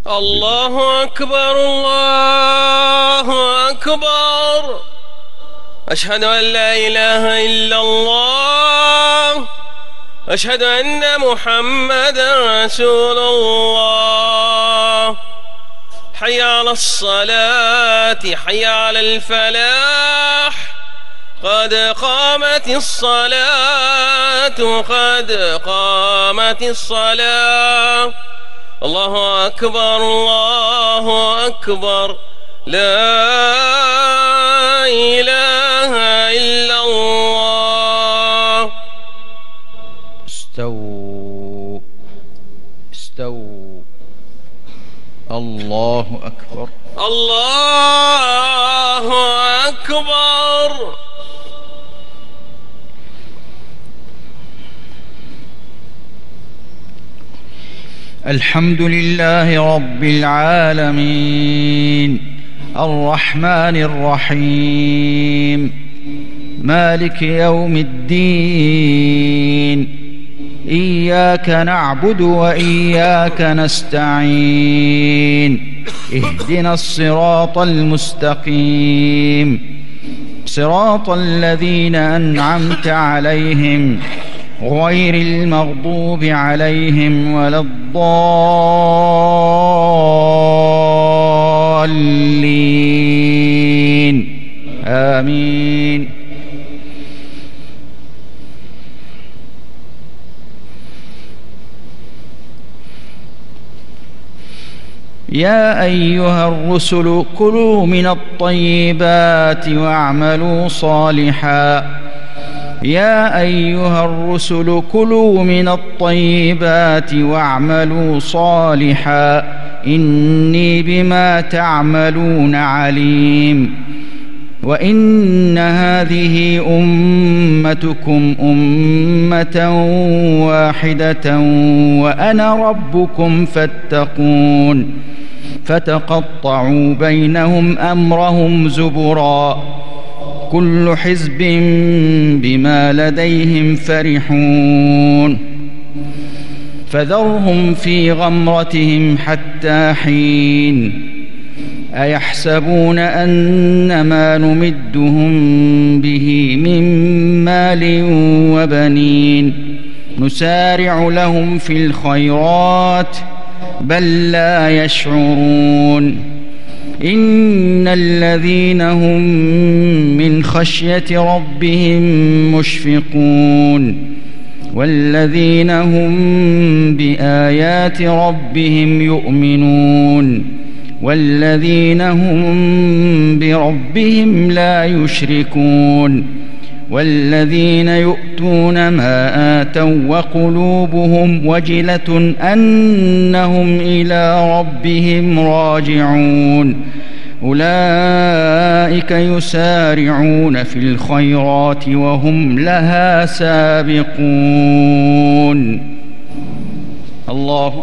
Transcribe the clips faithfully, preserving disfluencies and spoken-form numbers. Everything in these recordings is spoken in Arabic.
الله أكبر الله أكبر. أشهد أن لا إله إلا الله. أشهد أن محمدا رسول الله. حي على الصلاة حي على الفلاح. قد قامت الصلاة قد قامت الصلاة. الله أكبر الله أكبر. لا إله إلا الله. استووا استووا. الله أكبر الله أكبر. الحمد لله رب العالمين الرحمن الرحيم مالك يوم الدين. إياك نعبد وإياك نستعين. اهدنا الصراط المستقيم صراط الذين أنعمت عليهم غير المغضوب عليهم ولا الضالين. آمين. يا أيها الرسل كلوا من الطيبات واعملوا صالحا. يا أيها الرسل كلوا من الطيبات واعملوا صالحا إني بما تعملون عليم. وإن هذه أمتكم أمة واحدة وأنا ربكم فاتقون. فتقطعوا بينهم أمرهم زبرا كل حزب بما لديهم فرحون. فذرهم في غمرتهم حتى حين. أيحسبون أن ما نمدهم به من مال وبنين نسارع لهم في الخيرات بل لا يشعرون. إن الذين هم من خشية ربهم مشفقون والذين هم بآيات ربهم يؤمنون والذين هم بربهم لا يشركون والذين يؤتون ما آتوا وقلوبهم وجلة أنهم إلى ربهم راجعون. أولئك يسارعون في الخيرات وهم لها سابقون. الله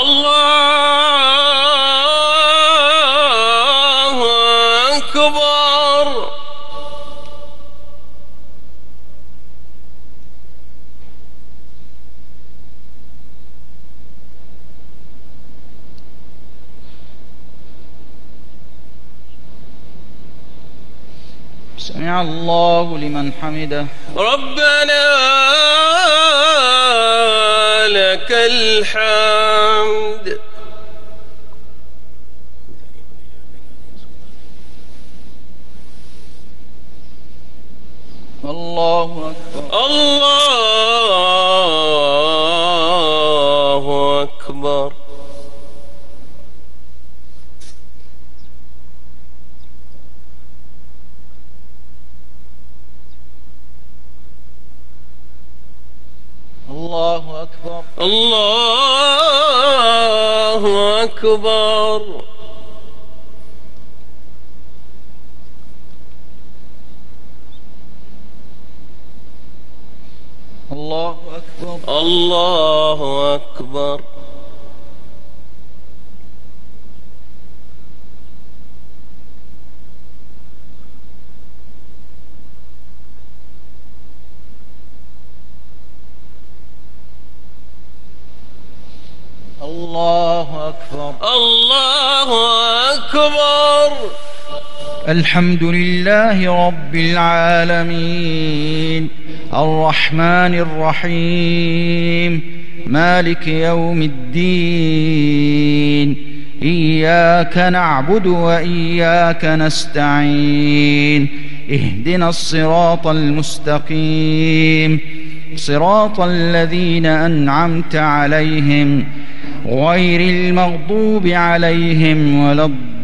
الله أكبر. سمع الله لمن حمده. ربنا لك الحمد. الله أكبر الله أكبر. الله أكبر الله أكبر. الله أكبر الله أكبر. الله الله أكبر. الله أكبر. الحمد لله رب العالمين الرحمن الرحيم مالك يوم الدين إياك نعبد وإياك نستعين اهدنا الصراط المستقيم صراط الذين أنعمت عليهم غير المغضوب عليهم ولا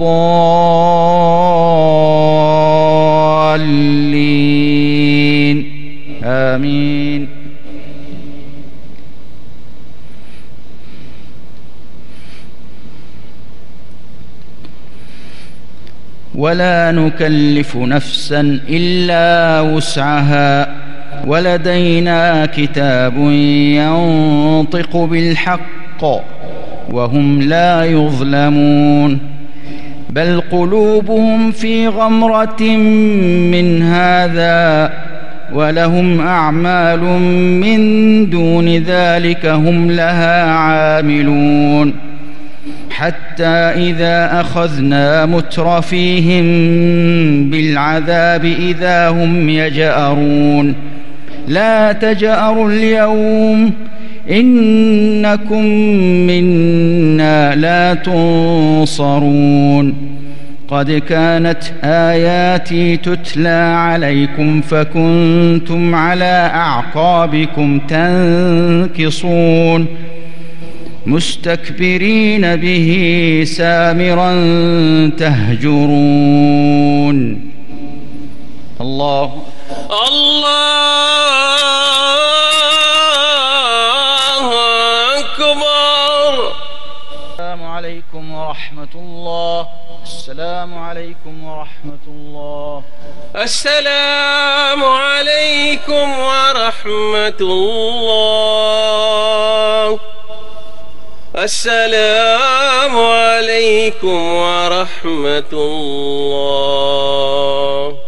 الضالين آمين. ولا نكلف نفسا إلا وسعها ولدينا كتاب ينطق بالحق وهم لا يظلمون بل قلوبهم في غمرة من هذا ولهم أعمال من دون ذلك هم لها عاملون حتى إذا أخذنا مترفيهم بالعذاب إذا هم يجأرون لا تجأروا اليوم إنكم منا لا تنصرون قد كانت آياتي تتلى عليكم فكنتم على أعقابكم تنكصون مستكبرين به سامرا تهجرون. الله الله أكبر. السلام عليكم ورحمة الله. السلام عليكم ورحمة الله. السلام عليكم ورحمة الله. السلام عليكم ورحمة الله.